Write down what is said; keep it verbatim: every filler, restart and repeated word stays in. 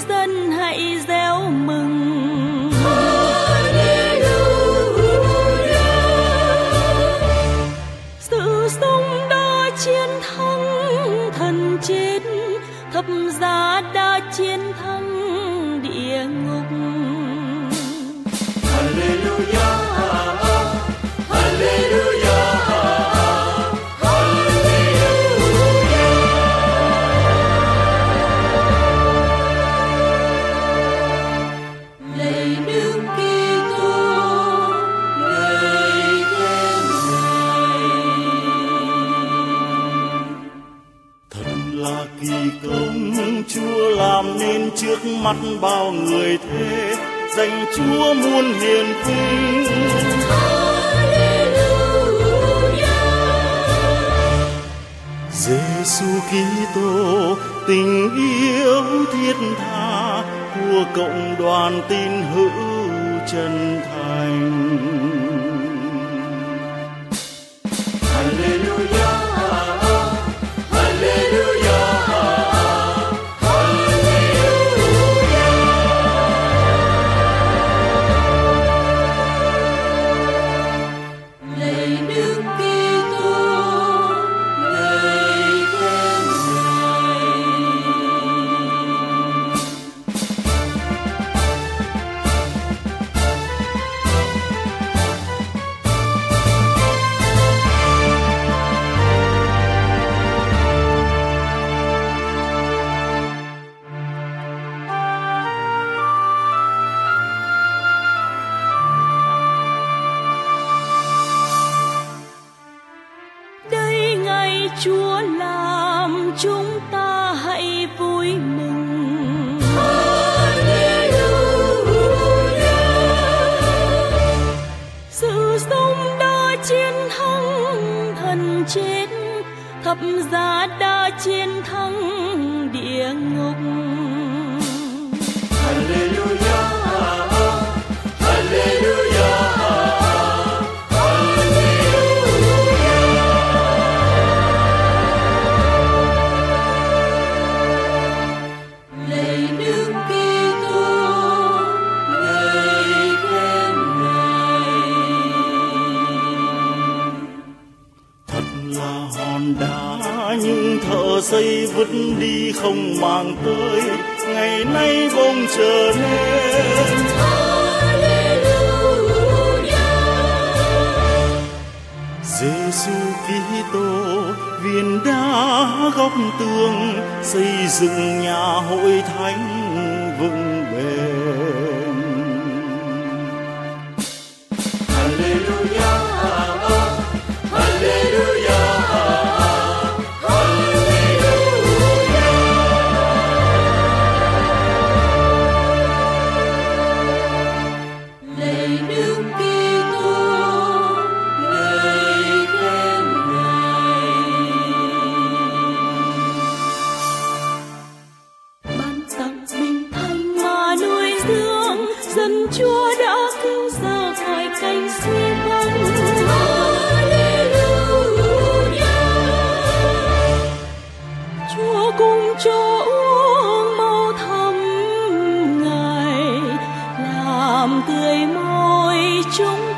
dân hãy reo mừng. Sự sống đã chiến thắng thần chết, thập giá đã chiến thắng địa ngục. Hallelujah, Hallelujah, Hallelujah. Lạy Đức Kitô, người khen Ngài. Thật là kỳ công Chúa làm nên trước mắt bao người thế, dành Chúa muôn hiền vinh. Giêsu Kitô tình yêu thiết tha của cộng đoàn tín hữu chân thành. Hallelujah, Hallelujah, Hallelujah. Lạy Đức Kitô, người khen Ngài. Đây ngày Chúa làm, chúng ta hãy vui mừng. Sự sống đã chiến thắng thần chết, thập giá đã chiến thắng địa ngục. Hallelujah, Hallelujah, Lạy Đức Kitô, người khen Ngài. thật là hòn đá nhưng thợ xây vứt đi không mang tới, ngày nay bỗng trở nên. Giêsu Kitô viên đá góc tường, xây dựng nhà hội thánh vững bền. Hallelujah, Hallelujah, Hallelujah. Lạy Đức Kitô, người khen Ngài. Ban tặng bình thanh mà nuôi dưỡng, dân Chúa đã cứu giờ khỏi cảnh suy vong. Chúa cùng cho uống máu thấm Ngài, làm tươi môi chúng